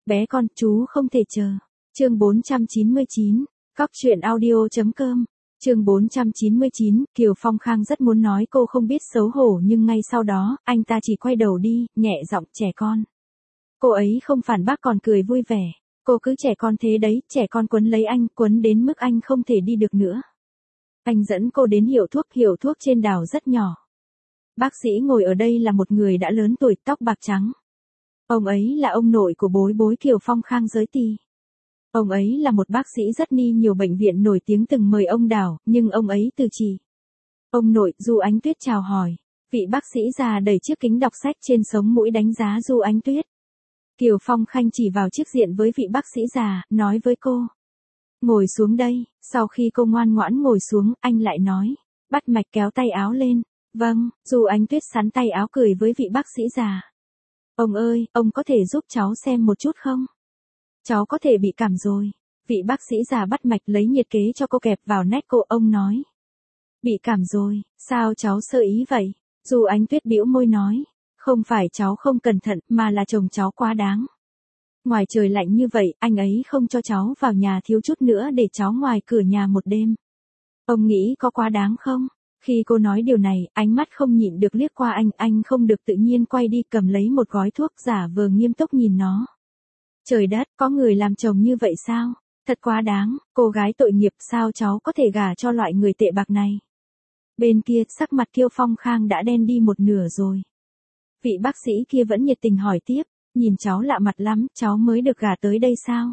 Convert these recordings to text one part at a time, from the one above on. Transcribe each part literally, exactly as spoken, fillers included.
Bé con, chú không thể chờ. Chương bốn trăm chín mươi chín, Cóc truyện audio chấm com. Chương bốn trăm chín mươi chín, Kiều Phong Khang rất muốn nói cô không biết xấu hổ nhưng ngay sau đó, anh ta chỉ quay đầu đi, nhẹ giọng trẻ con. Cô ấy không phản bác còn cười vui vẻ. Cô cứ trẻ con thế đấy, trẻ con quấn lấy anh, quấn đến mức anh không thể đi được nữa. Anh dẫn cô đến hiệu thuốc, hiệu thuốc trên đảo rất nhỏ. Bác sĩ ngồi ở đây là một người đã lớn tuổi, tóc bạc trắng. Ông ấy là ông nội của bối bối Kiều Phong Khang giới ti. Ông ấy là một bác sĩ rất ni nhiều bệnh viện nổi tiếng từng mời ông đảo, nhưng ông ấy từ chối. Ông nội, Du Ánh Tuyết chào hỏi. Vị bác sĩ già đẩy chiếc kính đọc sách trên sống mũi đánh giá Du Ánh Tuyết. Kiều Phong Khang chỉ vào chiếc diện với vị bác sĩ già, nói với cô. Ngồi xuống đây, sau khi cô ngoan ngoãn ngồi xuống, anh lại nói. Bắt mạch kéo tay áo lên. Vâng, Du Ánh Tuyết sắn tay áo cười với vị bác sĩ già. Ông ơi, ông có thể giúp cháu xem một chút không? Cháu có thể bị cảm rồi. Vị bác sĩ già bắt mạch lấy nhiệt kế cho cô kẹp vào nách cô, ông nói. Bị cảm rồi, sao cháu sơ ý vậy? Du Ánh Tuyết bĩu môi nói. Không phải cháu không cẩn thận, mà là chồng cháu quá đáng. Ngoài trời lạnh như vậy, anh ấy không cho cháu vào nhà thiếu chút nữa để cháu ngoài cửa nhà một đêm. Ông nghĩ có quá đáng không? Khi cô nói điều này, ánh mắt không nhịn được liếc qua anh, anh không được tự nhiên quay đi cầm lấy một gói thuốc giả vờ nghiêm túc nhìn nó. Trời đất, có người làm chồng như vậy sao? Thật quá đáng, cô gái tội nghiệp, sao cháu có thể gả cho loại người tệ bạc này? Bên kia, sắc mặt Kiều Phong Khang đã đen đi một nửa rồi. Vị bác sĩ kia vẫn nhiệt tình hỏi tiếp, nhìn cháu lạ mặt lắm, cháu mới được gả tới đây sao?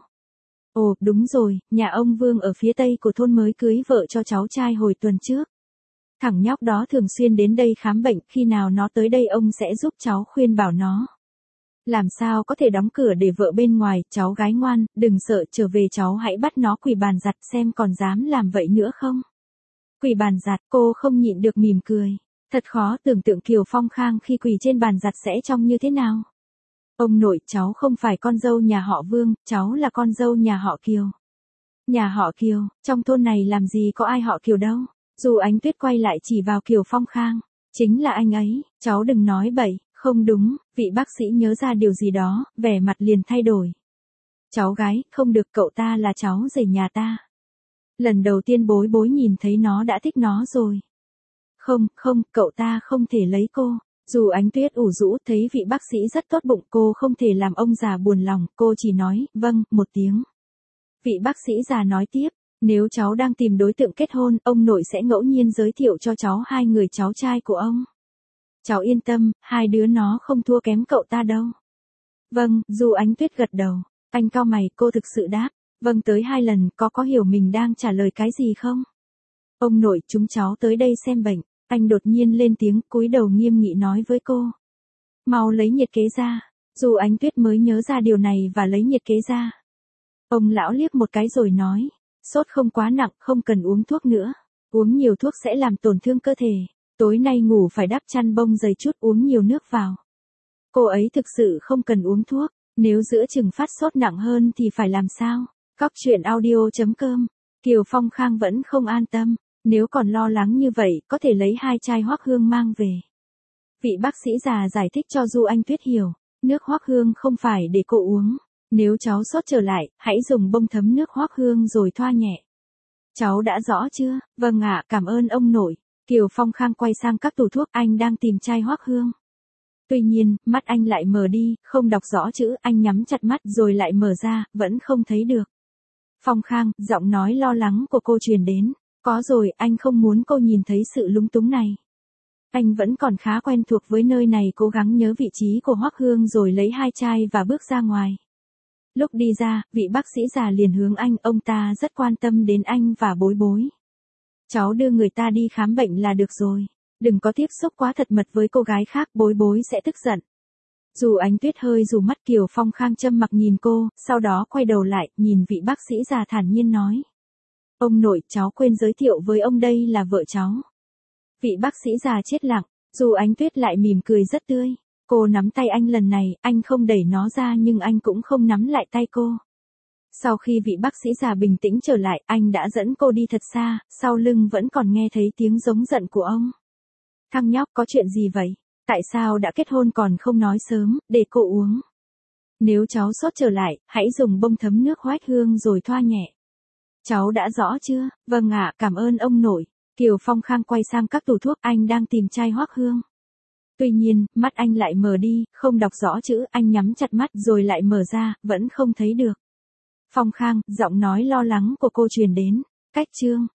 Ồ, đúng rồi, nhà ông Vương ở phía tây của thôn mới cưới vợ cho cháu trai hồi tuần trước. Thằng nhóc đó thường xuyên đến đây khám bệnh, khi nào nó tới đây ông sẽ giúp cháu khuyên bảo nó. Làm sao có thể đóng cửa để vợ bên ngoài, cháu gái ngoan, đừng sợ, trở về cháu hãy bắt nó quỳ bàn giặt xem còn dám làm vậy nữa không. Quỳ bàn giặt, cô không nhịn được mỉm cười. Thật khó tưởng tượng Kiều Phong Khang khi quỳ trên bàn giặt sẽ trông như thế nào. Ông nội, cháu không phải con dâu nhà họ Vương, cháu là con dâu nhà họ Kiều. Nhà họ Kiều, trong thôn này làm gì có ai họ Kiều đâu. Dù Ánh Tuyết quay lại chỉ vào Kiều Phong Khang. Chính là anh ấy, cháu đừng nói bậy. Không đúng, vị bác sĩ nhớ ra điều gì đó, vẻ mặt liền thay đổi. Cháu gái, không được, cậu ta là cháu rể nhà ta. Lần đầu tiên bối bối nhìn thấy nó đã thích nó rồi. Không, không, cậu ta không thể lấy cô. Dù Ánh Tuyết ủ rũ thấy vị bác sĩ rất tốt bụng, cô không thể làm ông già buồn lòng, cô chỉ nói, vâng, một tiếng. Vị bác sĩ già nói tiếp, nếu cháu đang tìm đối tượng kết hôn, ông nội sẽ ngẫu nhiên giới thiệu cho cháu hai người cháu trai của ông. Cháu yên tâm, hai đứa nó không thua kém cậu ta đâu. Vâng, dù Ánh Tuyết gật đầu, anh cau mày, cô thực sự đáp, vâng tới hai lần, có có hiểu mình đang trả lời cái gì không? Ông nội, chúng cháu tới đây xem bệnh, anh đột nhiên lên tiếng, cúi đầu nghiêm nghị nói với cô. Mau lấy nhiệt kế ra, dù Ánh Tuyết mới nhớ ra điều này và lấy nhiệt kế ra. Ông lão liếc một cái rồi nói, sốt không quá nặng, không cần uống thuốc nữa, uống nhiều thuốc sẽ làm tổn thương cơ thể. Tối nay ngủ phải đắp chăn bông dày chút, uống nhiều nước vào. Cô ấy thực sự không cần uống thuốc, nếu giữa chừng phát sốt nặng hơn thì phải làm sao? Cóc truyện audio chấm com. Kiều Phong Khang vẫn không an tâm, nếu còn lo lắng như vậy, có thể lấy hai chai hoắc hương mang về. Vị bác sĩ già giải thích cho Du Ánh Tuyết hiểu, nước hoắc hương không phải để cô uống, nếu cháu sốt trở lại, hãy dùng bông thấm nước hoắc hương rồi thoa nhẹ. Cháu đã rõ chưa? Vâng ạ, cảm ơn ông nội. Kiều Phong Khang quay sang các tủ thuốc, anh đang tìm chai hoắc hương. Tuy nhiên, mắt anh lại mờ đi, không đọc rõ chữ, anh nhắm chặt mắt rồi lại mở ra, vẫn không thấy được. Phong Khang, giọng nói lo lắng của cô truyền đến. Có rồi, anh không muốn cô nhìn thấy sự lúng túng này. Anh vẫn còn khá quen thuộc với nơi này, cố gắng nhớ vị trí của hoắc hương rồi lấy hai chai và bước ra ngoài. Lúc đi ra, vị bác sĩ già liền hướng anh, ông ta rất quan tâm đến anh và bối bối. Cháu đưa người ta đi khám bệnh là được rồi. Đừng có tiếp xúc quá thật mật với cô gái khác, bối bối sẽ tức giận. Dù Ánh Tuyết hơi rủ mắt, Kiều Phong Khang châm mặc nhìn cô, sau đó quay đầu lại, nhìn vị bác sĩ già thản nhiên nói. Ông nội, cháu quên giới thiệu với ông đây là vợ cháu. Vị bác sĩ già chết lặng, dù Ánh Tuyết lại mỉm cười rất tươi. Cô nắm tay anh lần này, anh không đẩy nó ra nhưng anh cũng không nắm lại tay cô. Sau khi vị bác sĩ già bình tĩnh trở lại, anh đã dẫn cô đi thật xa, sau lưng vẫn còn nghe thấy tiếng giống giận của ông. Thằng nhóc, có chuyện gì vậy? Tại sao đã kết hôn còn không nói sớm, để cô uống? Nếu cháu sốt trở lại, hãy dùng bông thấm nước hoách hương rồi thoa nhẹ. Cháu đã rõ chưa? Vâng ạ, cảm ơn ông nội. Kiều Phong Khang quay sang các tủ thuốc, anh đang tìm chai hoắc hương. Tuy nhiên, mắt anh lại mờ đi, không đọc rõ chữ, anh nhắm chặt mắt rồi lại mở ra, vẫn không thấy được. Phong Khang, giọng nói lo lắng của cô truyền đến. Cách chương